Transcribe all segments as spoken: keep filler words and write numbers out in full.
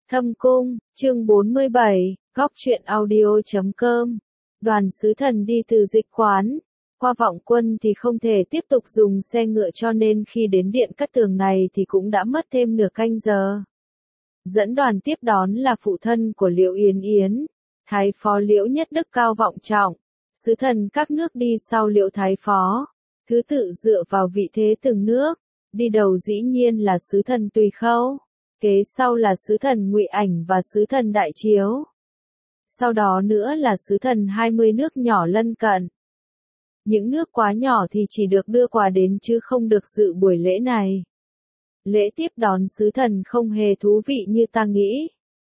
Thâm Cung, chương bốn mươi bảy, góc truyện audio chấm com. Đoàn sứ thần đi từ dịch quán qua Vọng Quân thì không thể tiếp tục dùng xe ngựa, cho nên khi đến điện Cát Tường này thì cũng đã mất thêm nửa canh giờ. Dẫn đoàn tiếp đón là phụ thân của Liễu Yến Yến, Thái phó Liễu Nhất Đức Cao Vọng Trọng, sứ thần các nước đi sau Liễu Thái phó, thứ tự dựa vào vị thế từng nước. Đi đầu dĩ nhiên là sứ thần Tùy Khâu, kế sau là sứ thần Ngụy Ảnh và sứ thần Đại Chiếu. Sau đó nữa là sứ thần hai mươi nước nhỏ lân cận. Những nước quá nhỏ thì chỉ được đưa quà đến chứ không được dự buổi lễ này. Lễ tiếp đón sứ thần không hề thú vị như ta nghĩ.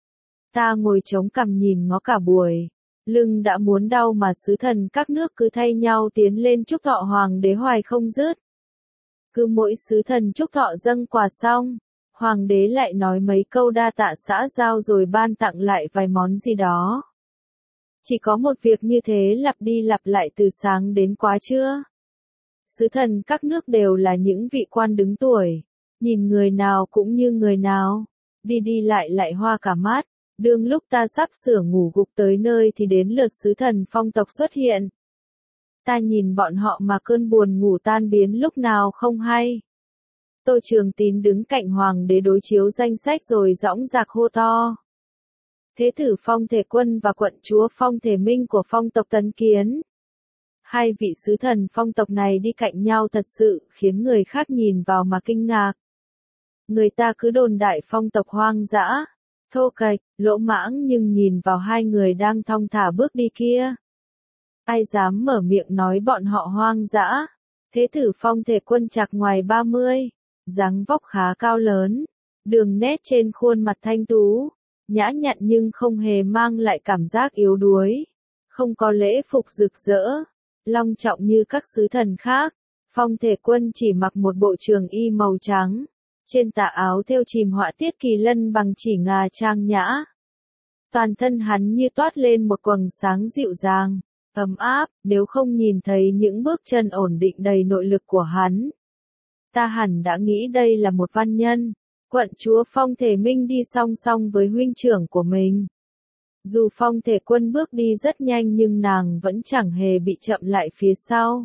Ta ngồi chống cằm nhìn ngó cả buổi, lưng đã muốn đau mà sứ thần các nước cứ thay nhau tiến lên chúc thọ hoàng đế hoài không dứt. Cứ mỗi sứ thần chúc thọ dâng quà xong, hoàng đế lại nói mấy câu đa tạ xã giao rồi ban tặng lại vài món gì đó. Chỉ có một việc như thế lặp đi lặp lại từ sáng đến quá trưa. Sứ thần các nước đều là những vị quan đứng tuổi, nhìn người nào cũng như người nào, đi đi lại lại hoa cả mắt. Đương lúc ta sắp sửa ngủ gục tới nơi thì đến lượt sứ thần Phong tộc xuất hiện. Ta nhìn bọn họ mà cơn buồn ngủ tan biến lúc nào không hay. Tô Trường Tín đứng cạnh hoàng đế đối chiếu danh sách rồi dõng dạc hô to. Thế tử Phong Thể Quân và quận chúa Phong Thể Minh của Phong tộc Tấn Kiến. Hai vị sứ thần Phong tộc này đi cạnh nhau thật sự khiến người khác nhìn vào mà kinh ngạc. Người ta cứ đồn đại Phong tộc hoang dã, thô kệch, lỗ mãng, nhưng nhìn vào hai người đang thong thả bước đi kia, ai dám mở miệng nói bọn họ hoang dã. Thế tử Phong Thể Quân chạc ngoài ba mươi, dáng vóc khá cao lớn, đường nét trên khuôn mặt thanh tú, nhã nhặn nhưng không hề mang lại cảm giác yếu đuối, không có lễ phục rực rỡ, long trọng như các sứ thần khác. Phong Thể Quân chỉ mặc một bộ trường y màu trắng, trên tà áo thêu chìm họa tiết kỳ lân bằng chỉ ngà trang nhã. Toàn thân hắn như toát lên một quầng sáng dịu dàng, ấm áp, nếu không nhìn thấy những bước chân ổn định đầy nội lực của hắn. Ta hẳn đã nghĩ đây là một văn nhân. Quận chúa Phong Thể Minh đi song song với huynh trưởng của mình. Dù Phong Thể Quân bước đi rất nhanh nhưng nàng vẫn chẳng hề bị chậm lại phía sau.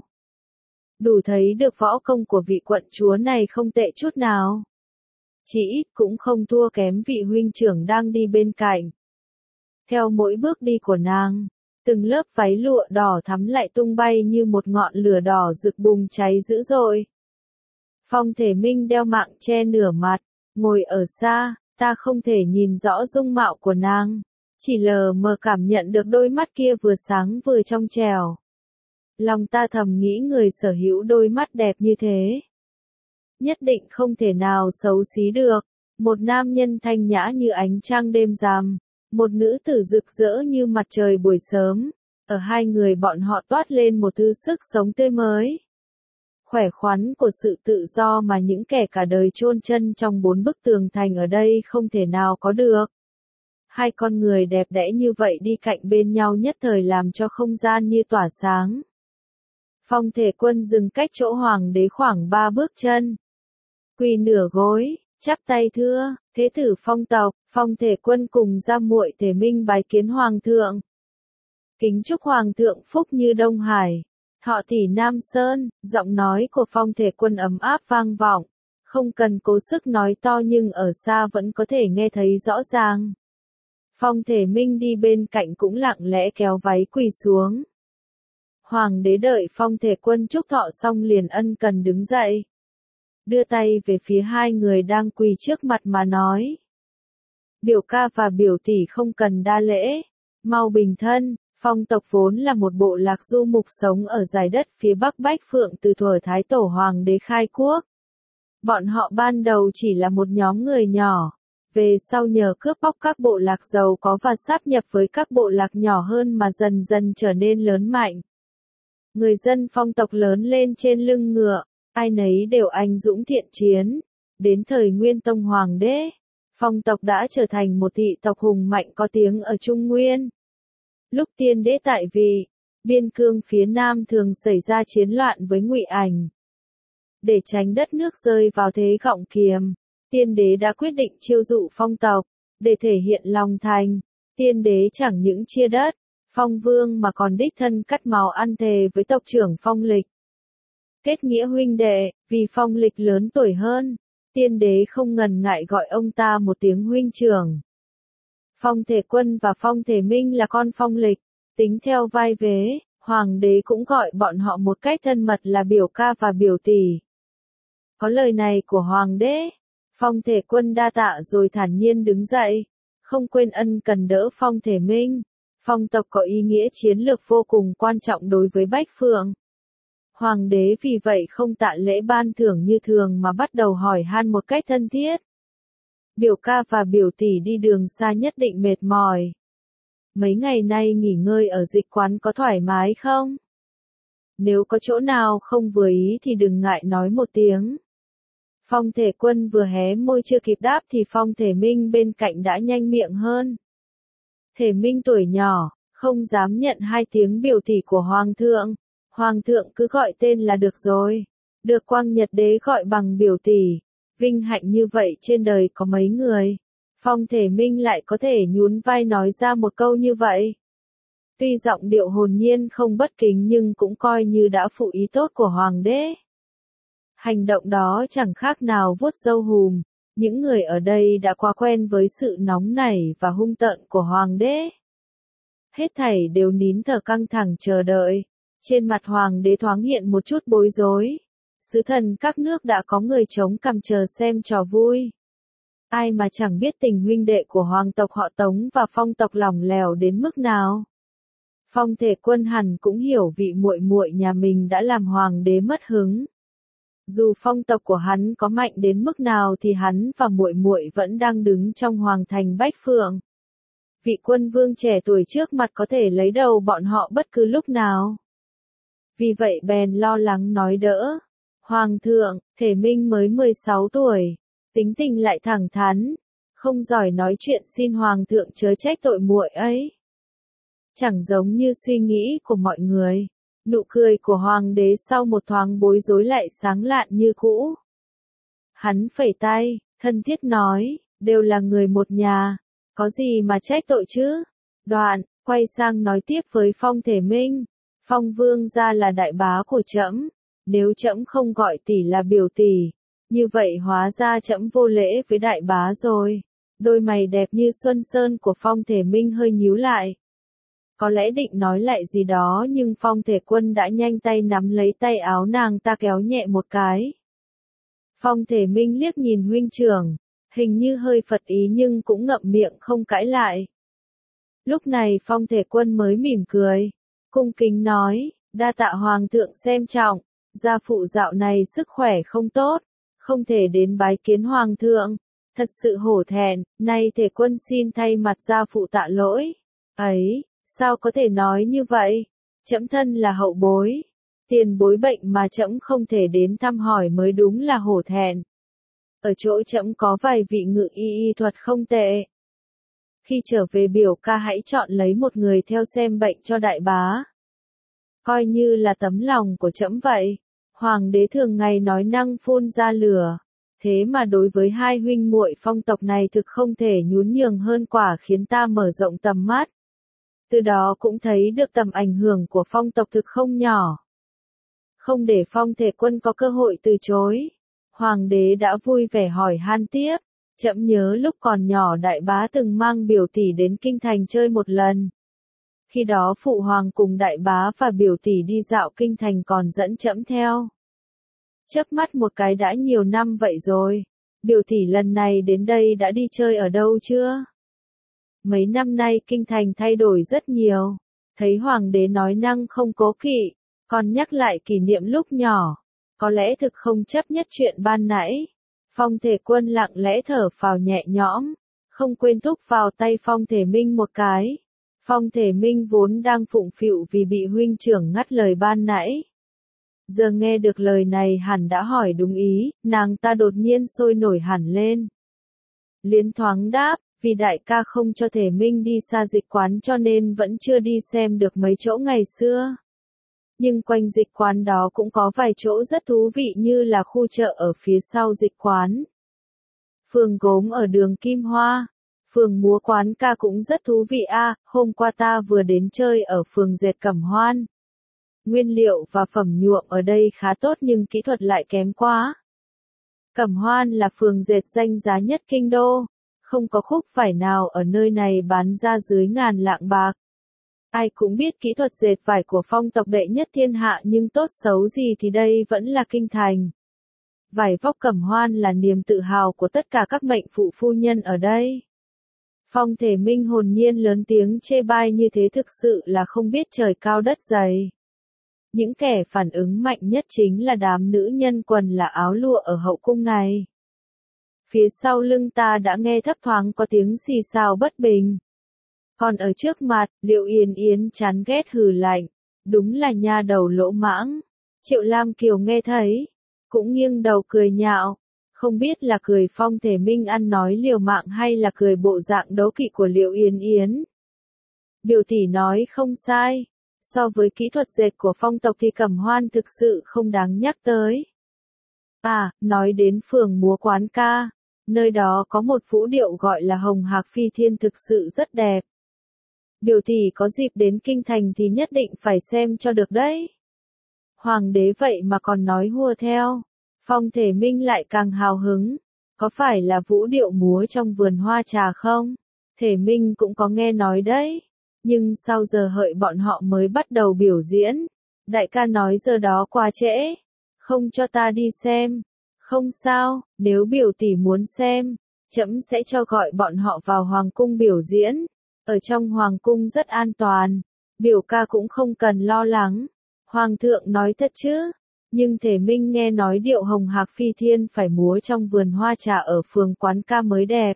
Đủ thấy được võ công của vị quận chúa này không tệ chút nào. Chỉ ít cũng không thua kém vị huynh trưởng đang đi bên cạnh. Theo mỗi bước đi của nàng, từng lớp váy lụa đỏ thắm lại tung bay như một ngọn lửa đỏ rực bùng cháy dữ dội. Phong Thể Minh đeo mạng che nửa mặt, ngồi ở xa, ta không thể nhìn rõ dung mạo của nàng, chỉ lờ mờ cảm nhận được đôi mắt kia vừa sáng vừa trong trẻo. Lòng ta thầm nghĩ người sở hữu đôi mắt đẹp như thế, nhất định không thể nào xấu xí được. Một nam nhân thanh nhã như ánh trăng đêm rằm, một nữ tử rực rỡ như mặt trời buổi sớm, ở hai người bọn họ toát lên một thứ sức sống tươi mới. Khỏe khoắn của sự tự do mà những kẻ cả đời chôn chân trong bốn bức tường thành ở đây không thể nào có được. Hai con người đẹp đẽ như vậy đi cạnh bên nhau nhất thời làm cho không gian như tỏa sáng. Phong Thể Quân dừng cách chỗ hoàng đế khoảng ba bước chân, quỳ nửa gối, chắp tay thưa, thế tử Phong tộc. Phong Thể Quân cùng gia muội Thể Minh bái kiến hoàng thượng. Kính chúc hoàng thượng phúc như Đông Hải, thọ tỷ Nam Sơn. Giọng nói của Phong Thể Quân ấm áp vang vọng, không cần cố sức nói to nhưng ở xa vẫn có thể nghe thấy rõ ràng. Phong Thể Minh đi bên cạnh cũng lặng lẽ kéo váy quỳ xuống. Hoàng đế đợi Phong Thể Quân chúc thọ xong liền ân cần đứng dậy, đưa tay về phía hai người đang quỳ trước mặt mà nói. Biểu ca và biểu tỷ không cần đa lễ, mau bình thân. Phong tộc vốn là một bộ lạc du mục sống ở dải đất phía bắc Bách Phượng từ thuở Thái Tổ Hoàng đế khai quốc. Bọn họ ban đầu chỉ là một nhóm người nhỏ, về sau nhờ cướp bóc các bộ lạc giàu có và sáp nhập với các bộ lạc nhỏ hơn mà dần dần trở nên lớn mạnh. Người dân Phong tộc lớn lên trên lưng ngựa, ai nấy đều anh dũng thiện chiến. Đến thời Nguyên Tông Hoàng đế, Phong tộc đã trở thành một thị tộc hùng mạnh có tiếng ở Trung Nguyên. Lúc tiên đế tại vị, biên cương phía Nam thường xảy ra chiến loạn với Ngụy Ảnh. Để tránh đất nước rơi vào thế gọng kiềm, tiên đế đã quyết định chiêu dụ Phong tộc, Để thể hiện lòng thành, tiên đế chẳng những chia đất, phong vương mà còn đích thân cắt máu ăn thề với tộc trưởng Phong Lịch. Kết nghĩa huynh đệ, vì Phong Lịch lớn tuổi hơn, tiên đế không ngần ngại gọi ông ta một tiếng huynh trưởng. Phong Thể Quân và Phong Thể Minh là con Phong Lịch, tính theo vai vế, hoàng đế cũng gọi bọn họ một cách thân mật là biểu ca và biểu tỷ. Có lời này của hoàng đế, Phong Thể Quân đa tạ rồi thản nhiên đứng dậy, không quên ân cần đỡ Phong Thể Minh. Phong tộc có ý nghĩa chiến lược vô cùng quan trọng đối với Bách Phượng. Hoàng đế vì vậy không tạ lễ ban thưởng như thường mà bắt đầu hỏi han một cách thân thiết. Biểu ca và biểu tỷ đi đường xa nhất định mệt mỏi. Mấy ngày nay nghỉ ngơi ở dịch quán có thoải mái không? Nếu có chỗ nào không vừa ý thì đừng ngại nói một tiếng. Phong Thể Quân vừa hé môi chưa kịp đáp thì Phong Thể Minh bên cạnh đã nhanh miệng hơn. Thể Minh tuổi nhỏ, không dám nhận hai tiếng biểu tỷ của Hoàng thượng. Hoàng thượng cứ gọi tên là được rồi. Được Quang Nhật Đế gọi bằng biểu tỷ. Vinh hạnh như vậy trên đời có mấy người. Phong Thể Minh lại có thể nhún vai nói ra một câu như vậy. Tuy giọng điệu hồn nhiên không bất kính nhưng cũng coi như đã phụ ý tốt của Hoàng đế. Hành động đó chẳng khác nào vuốt râu hùm. Những người ở đây đã quá quen với sự nóng nảy và hung tợn của Hoàng đế. Hết thảy đều nín thở căng thẳng chờ đợi. Trên mặt Hoàng đế thoáng hiện một chút bối rối. Sứ thần các nước đã có người chống cằm chờ xem trò vui. Ai mà chẳng biết tình huynh đệ của hoàng tộc họ Tống và Phong tộc lỏng lẻo đến mức nào. Phong Thể Quân hẳn cũng hiểu vị muội muội nhà mình đã làm hoàng đế mất hứng. Dù phong tộc của hắn có mạnh đến mức nào thì hắn và muội muội vẫn đang đứng trong hoàng thành Bách Phượng. Vị quân vương trẻ tuổi trước mặt có thể lấy đầu bọn họ bất cứ lúc nào. Vì vậy bèn lo lắng nói đỡ. Hoàng thượng, Thể Minh mới mười sáu tuổi, tính tình lại thẳng thắn, không giỏi nói chuyện, xin hoàng thượng chớ trách tội muội ấy. Chẳng giống như suy nghĩ của mọi người. Nụ cười của hoàng đế sau một thoáng bối rối lại sáng lạn như cũ. Hắn phẩy tay, thân thiết nói, đều là người một nhà, có gì mà trách tội chứ? Đoạn, quay sang nói tiếp với Phong Thể Minh, Phong vương gia là đại bá của trẫm, nếu trẫm không gọi tỷ là biểu tỷ, như vậy hóa ra trẫm vô lễ với đại bá rồi. Đôi mày đẹp như xuân sơn của Phong Thể Minh hơi nhíu lại. Có lẽ định nói lại gì đó nhưng Phong Thể Quân đã nhanh tay nắm lấy tay áo nàng ta kéo nhẹ một cái. Phong Thể Minh liếc nhìn huynh trưởng, hình như hơi phật ý nhưng cũng ngậm miệng không cãi lại. Lúc này Phong Thể Quân mới mỉm cười, cung kính nói, đa tạ hoàng thượng xem trọng, gia phụ dạo này sức khỏe không tốt, không thể đến bái kiến hoàng thượng, thật sự hổ thẹn, nay Thể Quân xin thay mặt gia phụ tạ lỗi. Ấy, sao có thể nói như vậy? Trẫm thân là hậu bối, tiền bối bệnh mà trẫm không thể đến thăm hỏi mới đúng là hổ thẹn. Ở chỗ trẫm có vài vị ngự y y thuật không tệ. Khi trở về biểu ca hãy chọn lấy một người theo xem bệnh cho đại bá. Coi như là tấm lòng của trẫm vậy. Hoàng đế thường ngày nói năng phun ra lửa. Thế mà đối với hai huynh muội Phong tộc này thực không thể nhún nhường hơn quả, khiến ta mở rộng tầm mắt. Từ đó cũng thấy được tầm ảnh hưởng của Phong tộc thực không nhỏ. Không để Phong Thể Quân có cơ hội từ chối, hoàng đế đã vui vẻ hỏi han tiếp, trẫm nhớ lúc còn nhỏ đại bá từng mang biểu tỷ đến kinh thành chơi một lần. Khi đó phụ hoàng cùng đại bá và biểu tỷ đi dạo kinh thành còn dẫn trẫm theo. Chớp mắt một cái đã nhiều năm vậy rồi, biểu tỷ lần này đến đây đã đi chơi ở đâu chưa? Mấy năm nay kinh thành thay đổi rất nhiều, thấy hoàng đế nói năng không cố kỵ, còn nhắc lại kỷ niệm lúc nhỏ, có lẽ thực không chấp nhất chuyện ban nãy. Phong Thể Quân lặng lẽ thở phào nhẹ nhõm, không quên thúc vào tay Phong Thể Minh một cái. Phong Thể Minh vốn đang phụng phịu vì bị huynh trưởng ngắt lời ban nãy. Giờ nghe được lời này hẳn đã hỏi đúng ý, nàng ta đột nhiên sôi nổi hẳn lên. Liến thoáng đáp, vì đại ca không cho Thể Minh đi xa dịch quán cho nên vẫn chưa đi xem được mấy chỗ ngày xưa. Nhưng quanh dịch quán đó cũng có vài chỗ rất thú vị như là khu chợ ở phía sau dịch quán, phường gốm ở đường Kim Hoa, Phường múa quán ca cũng rất thú vị a, hôm qua ta vừa đến chơi ở phường dệt Cẩm Hoan. Nguyên liệu và phẩm nhuộm ở đây khá tốt nhưng kỹ thuật lại kém quá. Cẩm Hoan là phường dệt danh giá nhất kinh đô, không có khúc vải nào ở nơi này bán ra dưới ngàn lạng bạc. Ai cũng biết kỹ thuật dệt vải của Phong tộc đệ nhất thiên hạ nhưng tốt xấu gì thì đây vẫn là kinh thành. Vải vóc Cẩm Hoan là niềm tự hào của tất cả các mệnh phụ phu nhân ở đây. Phong Thể Minh hồn nhiên lớn tiếng chê bai như thế thực sự là không biết trời cao đất dày. Những kẻ phản ứng mạnh nhất chính là đám nữ nhân quần là áo lụa ở hậu cung này. Phía sau lưng ta đã nghe thấp thoáng có tiếng xì xào bất bình. Còn ở trước mặt, Liệu Yến Yến chán ghét hừ lạnh. Đúng là nha đầu lỗ mãng. Triệu Lam Kiều nghe thấy, cũng nghiêng đầu cười nhạo. Không biết là cười Phong Thể Minh ăn nói liều mạng hay là cười bộ dạng đấu kỵ của Liệu Yến Yến. Biểu tỷ nói không sai. So với kỹ thuật dệt của Phong tộc thì Cẩm Hoan thực sự không đáng nhắc tới. À, nói đến phường múa quán ca, nơi đó có một vũ điệu gọi là Hồng Hạc Phi Thiên thực sự rất đẹp. Biểu tỷ có dịp đến kinh thành thì nhất định phải xem cho được đấy. Hoàng đế vậy mà còn nói hùa theo. Phong Thể Minh lại càng hào hứng. Có phải là vũ điệu múa trong vườn hoa trà không? Thể Minh cũng có nghe nói đấy. Nhưng sau giờ hợi bọn họ mới bắt đầu biểu diễn. Đại ca nói giờ đó quá trễ. Không cho ta đi xem. Không sao, nếu biểu tỷ muốn xem, trẫm sẽ cho gọi bọn họ vào hoàng cung biểu diễn. Ở trong hoàng cung rất an toàn. Biểu ca cũng không cần lo lắng. Hoàng thượng nói thật chứ. Nhưng Thể Minh nghe nói điệu Hồng Hạc Phi Thiên phải múa trong vườn hoa trà ở phường quán ca mới đẹp.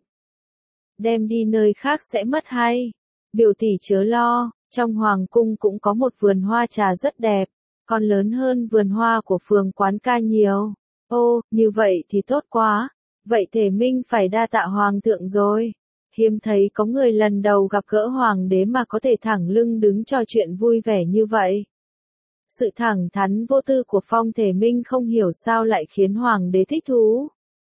Đem đi nơi khác sẽ mất hay. Biểu tỷ chớ lo, trong hoàng cung cũng có một vườn hoa trà rất đẹp, còn lớn hơn vườn hoa của phường quán ca nhiều. Ô, như vậy thì tốt quá. Vậy Thể Minh phải đa tạ hoàng thượng rồi. Hiếm thấy có người lần đầu gặp gỡ hoàng đế mà có thể thẳng lưng đứng trò chuyện vui vẻ như vậy. Sự thẳng thắn vô tư của Phong Thể Minh không hiểu sao lại khiến hoàng đế thích thú.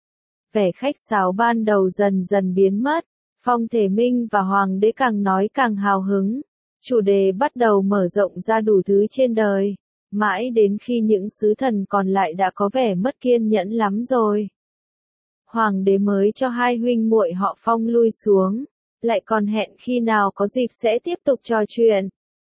Vẻ khách sáo ban đầu dần dần biến mất. Phong Thể Minh và hoàng đế càng nói càng hào hứng. Chủ đề bắt đầu mở rộng ra đủ thứ trên đời. Mãi đến khi những sứ thần còn lại đã có vẻ mất kiên nhẫn lắm rồi. Hoàng đế mới cho hai huynh muội họ Phong lui xuống. Lại còn hẹn khi nào có dịp sẽ tiếp tục trò chuyện.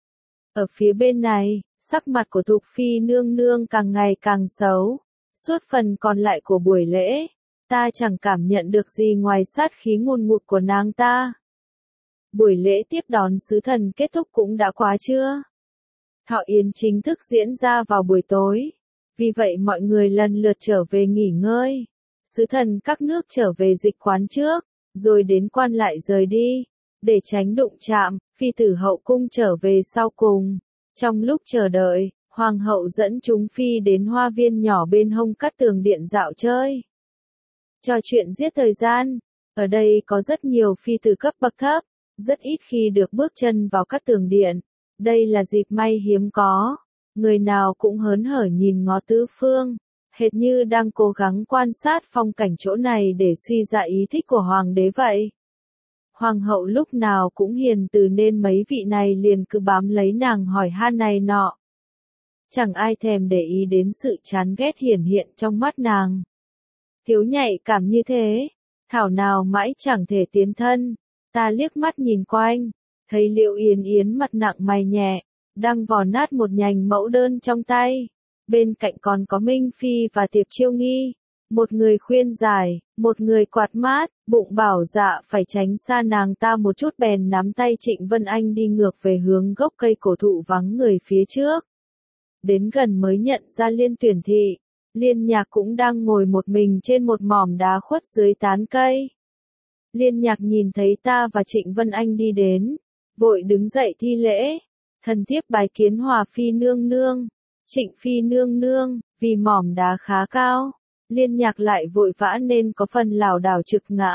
Ở phía bên này, sắc mặt của Thục Phi nương nương càng ngày càng xấu. Suốt phần còn lại của buổi lễ, ta chẳng cảm nhận được gì ngoài sát khí ngùn ngụt của nàng ta. Buổi lễ tiếp đón sứ thần kết thúc cũng đã quá trưa. Thọ yến chính thức diễn ra vào buổi tối. Vì vậy mọi người lần lượt trở về nghỉ ngơi. Sứ thần các nước trở về dịch quán trước, rồi đến quan lại rời đi. Để tránh đụng chạm, phi tử hậu cung trở về sau cùng. Trong lúc chờ đợi, hoàng hậu dẫn chúng phi đến hoa viên nhỏ bên hông Cát Tường Điện dạo chơi. Trò chuyện giết thời gian. Ở đây có rất nhiều phi tử cấp bậc thấp, rất ít khi được bước chân vào Cát Tường Điện. Đây là dịp may hiếm có. Người nào cũng hớn hở nhìn ngó tứ phương, hệt như đang cố gắng quan sát phong cảnh chỗ này để suy ra ý thích của hoàng đế vậy. Hoàng hậu lúc nào cũng hiền từ nên mấy vị này liền cứ bám lấy nàng hỏi han này nọ. Chẳng ai thèm để ý đến sự chán ghét hiển hiện trong mắt nàng. Thiếu nhạy cảm như thế, thảo nào mãi chẳng thể tiến thân. Ta liếc mắt nhìn quanh, thấy Liệu Yến Yến mặt nặng mày nhẹ, đang vò nát một nhành mẫu đơn trong tay. Bên cạnh còn có Minh Phi và Tiệp Chiêu Nghi. Một người khuyên giải, một người quạt mát, bụng bảo dạ phải tránh xa nàng ta một chút bèn nắm tay Trịnh Vân Anh đi ngược về hướng gốc cây cổ thụ vắng người phía trước. Đến gần mới nhận ra Liên Tuyển Thị. Liên Nhạc cũng đang ngồi một mình trên một mỏm đá khuất dưới tán cây. Liên Nhạc nhìn thấy ta và Trịnh Vân Anh đi đến, vội đứng dậy thi lễ. Thần thiếp bái kiến Hòa Phi nương nương, Trịnh Phi nương nương, vì mỏm đá khá cao. Liên Nhạc lại vội vã nên có phần lảo đảo trực ngã.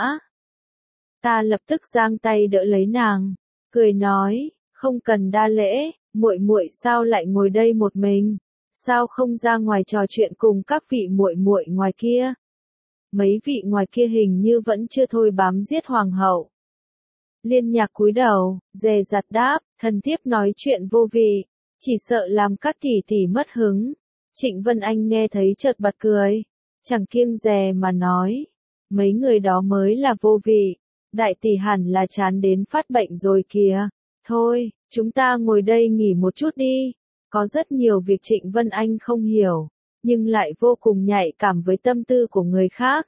Ta lập tức giang tay đỡ lấy nàng, cười nói, không cần đa lễ, muội muội sao lại ngồi đây một mình, sao không ra ngoài trò chuyện cùng các vị muội muội ngoài kia. Mấy vị ngoài kia hình như vẫn chưa thôi bám giết hoàng hậu. Liên Nhạc cúi đầu, dè dặt đáp, thần thiếp nói chuyện vô vị, chỉ sợ làm các tỷ tỷ mất hứng. Trịnh Vân Anh nghe thấy chợt bật cười, chẳng kiêng dè mà nói, mấy người đó mới là vô vị, đại tỷ hẳn là chán đến phát bệnh rồi kìa. Thôi, chúng ta ngồi đây nghỉ một chút đi. Có rất nhiều việc Trịnh Vân Anh không hiểu, nhưng lại vô cùng nhạy cảm với tâm tư của người khác.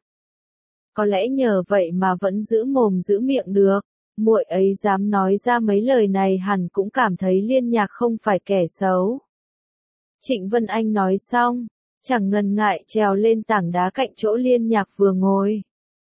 Có lẽ nhờ vậy mà vẫn giữ mồm giữ miệng được. Muội ấy dám nói ra mấy lời này hẳn cũng cảm thấy Liên Nhạc không phải kẻ xấu. Trịnh Vân Anh nói xong, chẳng ngần ngại trèo lên tảng đá cạnh chỗ Liên Nhạc vừa ngồi.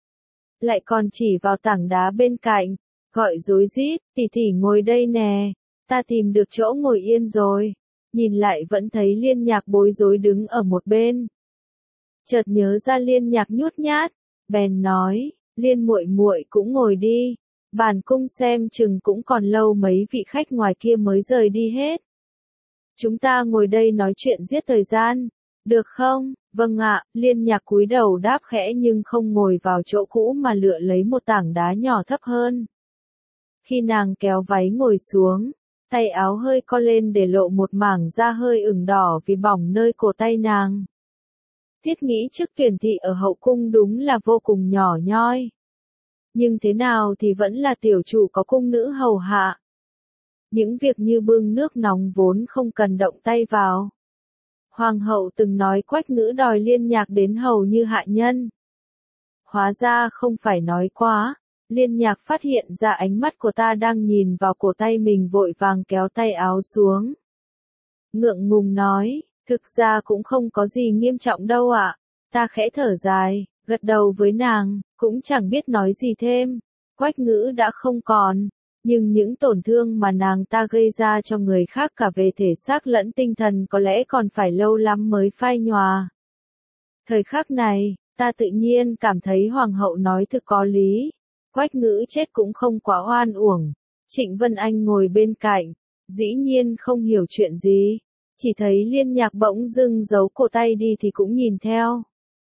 Lại còn chỉ vào tảng đá bên cạnh, gọi rối rít, tỷ tỷ ngồi đây nè, ta tìm được chỗ ngồi yên rồi. Nhìn lại vẫn thấy Liên Nhạc bối rối đứng ở một bên. Chợt nhớ ra Liên Nhạc nhút nhát, bèn nói, Liên muội muội cũng ngồi đi. Bản cung xem chừng cũng còn lâu mấy vị khách ngoài kia mới rời đi hết. Chúng ta ngồi đây nói chuyện giết thời gian, được không? Vâng ạ, Liên Nhạc cúi đầu đáp khẽ nhưng không ngồi vào chỗ cũ mà lựa lấy một tảng đá nhỏ thấp hơn. Khi nàng kéo váy ngồi xuống, tay áo hơi co lên để lộ một mảng da hơi ửng đỏ vì bỏng nơi cổ tay nàng. Thiết nghĩ chức tuyển thị ở hậu cung đúng là vô cùng nhỏ nhoi. Nhưng thế nào thì vẫn là tiểu chủ có cung nữ hầu hạ. Những việc như bưng nước nóng vốn không cần động tay vào. Hoàng hậu từng nói Quách Ngữ đòi Liên Nhạc đến hầu như hạ nhân. Hóa ra không phải nói quá. Liên Nhạc phát hiện ra ánh mắt của ta đang nhìn vào cổ tay mình, vội vàng kéo tay áo xuống. Ngượng ngùng nói, thực ra cũng không có gì nghiêm trọng đâu ạ. Ta khẽ thở dài, gật đầu với nàng, cũng chẳng biết nói gì thêm. Quách Ngữ đã không còn, nhưng những tổn thương mà nàng ta gây ra cho người khác cả về thể xác lẫn tinh thần có lẽ còn phải lâu lắm mới phai nhòa. Thời khắc này, ta tự nhiên cảm thấy hoàng hậu nói thực có lý. Quách Ngữ chết cũng không quá oan uổng. Trịnh Vân Anh ngồi bên cạnh, dĩ nhiên không hiểu chuyện gì, chỉ thấy Liên Nhạc bỗng dưng giấu cổ tay đi thì cũng nhìn theo.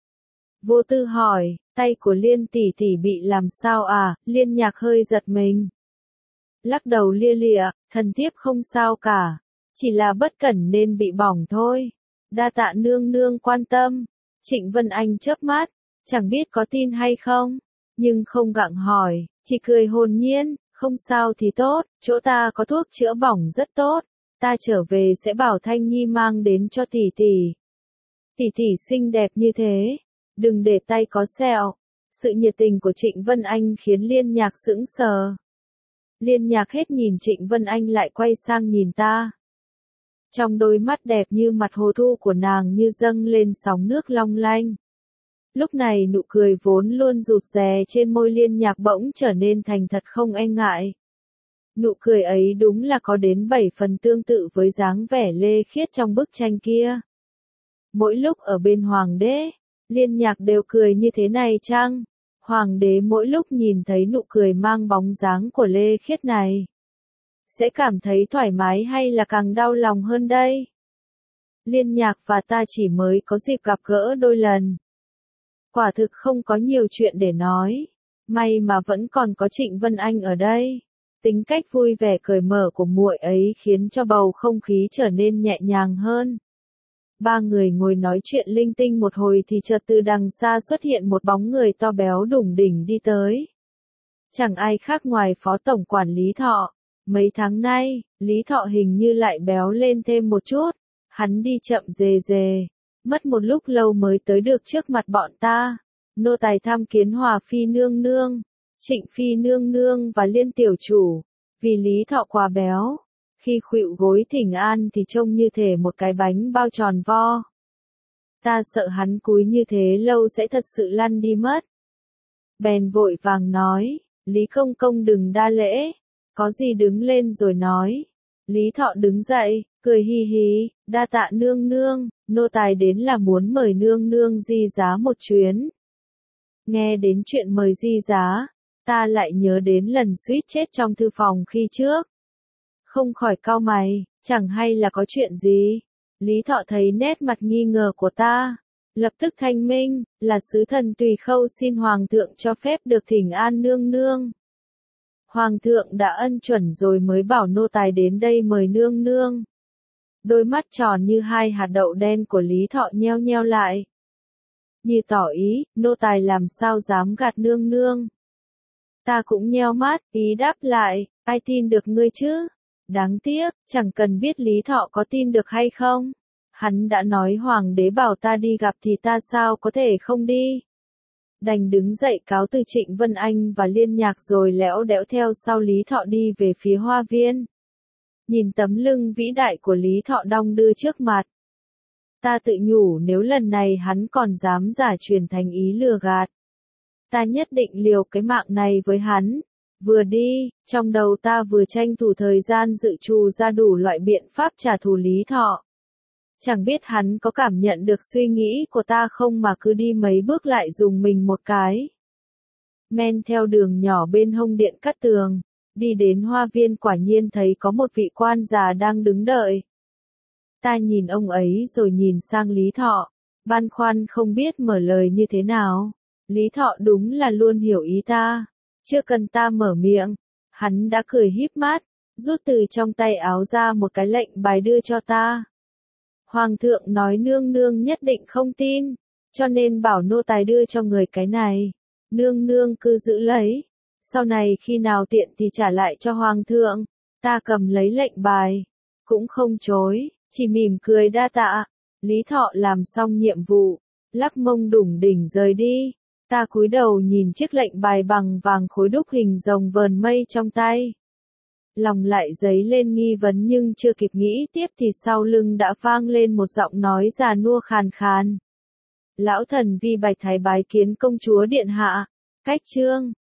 Vô tư hỏi, tay của Liên tỷ tỷ bị làm sao à? Liên Nhạc hơi giật mình. Lắc đầu lia lịa, thần thiếp không sao cả, chỉ là bất cẩn nên bị bỏng thôi. Đa tạ nương nương quan tâm. Trịnh Vân Anh chớp mắt, chẳng biết có tin hay không, nhưng không gặng hỏi, chỉ cười hồn nhiên, không sao thì tốt, chỗ ta có thuốc chữa bỏng rất tốt, ta trở về sẽ bảo Thanh Nhi mang đến cho tỷ tỷ. Tỷ tỷ xinh đẹp như thế, đừng để tay có sẹo. Sự nhiệt tình của Trịnh Vân Anh khiến Liên Nhạc sững sờ. Liên Nhạc hết nhìn Trịnh Vân Anh lại quay sang nhìn ta. Trong đôi mắt đẹp như mặt hồ thu của nàng như dâng lên sóng nước long lanh. Lúc này nụ cười vốn luôn rụt rè trên môi Liên Nhạc bỗng trở nên thành thật không e ngại. Nụ cười ấy đúng là có đến bảy phần tương tự với dáng vẻ lê khiết trong bức tranh kia. Mỗi lúc ở bên hoàng đế, Liên Nhạc đều cười như thế này chăng? Hoàng đế mỗi lúc nhìn thấy nụ cười mang bóng dáng của lê khiết này, sẽ cảm thấy thoải mái hay là càng đau lòng hơn đây? Liên Nhạc và ta chỉ mới có dịp gặp gỡ đôi lần. Quả thực không có nhiều chuyện để nói. May mà vẫn còn có Trịnh Vân Anh ở đây. Tính cách vui vẻ cởi mở của muội ấy khiến cho bầu không khí trở nên nhẹ nhàng hơn. Ba người ngồi nói chuyện linh tinh một hồi thì chợt từ đằng xa xuất hiện một bóng người to béo đủng đỉnh đi tới. Chẳng ai khác ngoài Phó Tổng quản Lý Thọ. Mấy tháng nay, Lý Thọ hình như lại béo lên thêm một chút. Hắn đi chậm rề rề, mất một lúc lâu mới tới được trước mặt bọn ta. Nô tài tham kiến Hòa Phi nương nương, Trịnh Phi nương nương và Liên tiểu chủ. Vì Lý Thọ quá béo, khi khuỵu gối thỉnh an thì trông như thể một cái bánh bao tròn vo. Ta sợ hắn cúi như thế lâu sẽ thật sự lăn đi mất. Bèn vội vàng nói, Lý công công đừng đa lễ, có gì đứng lên rồi nói. Lý Thọ đứng dậy, cười hi hi, đa tạ nương nương, nô tài đến là muốn mời nương nương di giá một chuyến. Nghe đến chuyện mời di giá, ta lại nhớ đến lần suýt chết trong thư phòng khi trước. Không khỏi cau mày, chẳng hay là có chuyện gì. Lý Thọ thấy nét mặt nghi ngờ của ta, lập tức thanh minh, là sứ thần Tùy Khâu xin hoàng thượng cho phép được thỉnh an nương nương. Hoàng thượng đã ân chuẩn rồi mới bảo nô tài đến đây mời nương nương. Đôi mắt tròn như hai hạt đậu đen của Lý Thọ nheo nheo lại. Như tỏ ý, nô tài làm sao dám gạt nương nương. Ta cũng nheo mắt, ý đáp lại, ai tin được ngươi chứ? Đáng tiếc, chẳng cần biết Lý Thọ có tin được hay không. Hắn đã nói hoàng đế bảo ta đi gặp thì ta sao có thể không đi. Đành đứng dậy cáo từ Trịnh Vân Anh và Liên Nhạc rồi lẽo đẽo theo sau Lý Thọ đi về phía hoa viên. Nhìn tấm lưng vĩ đại của Lý Thọ đong đưa trước mặt. Ta tự nhủ nếu lần này hắn còn dám giả truyền thành ý lừa gạt. Ta nhất định liều cái mạng này với hắn. Vừa đi, trong đầu ta vừa tranh thủ thời gian dự trù ra đủ loại biện pháp trả thù Lý Thọ. Chẳng biết hắn có cảm nhận được suy nghĩ của ta không mà cứ đi mấy bước lại dùng mình một cái. Men theo đường nhỏ bên hông điện Cát Tường, đi đến hoa viên quả nhiên thấy có một vị quan già đang đứng đợi. Ta nhìn ông ấy rồi nhìn sang Lý Thọ, băn khoăn không biết mở lời như thế nào. Lý Thọ đúng là luôn hiểu ý ta, chưa cần ta mở miệng, hắn đã cười híp mắt, rút từ trong tay áo ra một cái lệnh bài đưa cho ta. Hoàng thượng nói nương nương nhất định không tin, cho nên bảo nô tài đưa cho người cái này. Nương nương cứ giữ lấy, sau này khi nào tiện thì trả lại cho hoàng thượng. Ta cầm lấy lệnh bài, cũng không chối, chỉ mỉm cười đa tạ. Lý Thọ làm xong nhiệm vụ, lắc mông đủng đỉnh rời đi. Ta cúi đầu nhìn chiếc lệnh bài bằng vàng khối đúc hình rồng vờn mây trong tay. Lòng lại dấy lên nghi vấn nhưng chưa kịp nghĩ tiếp thì sau lưng đã vang lên một giọng nói già nua khàn khàn. Lão thần Vi bạch thái bái kiến công chúa điện hạ. Cách chương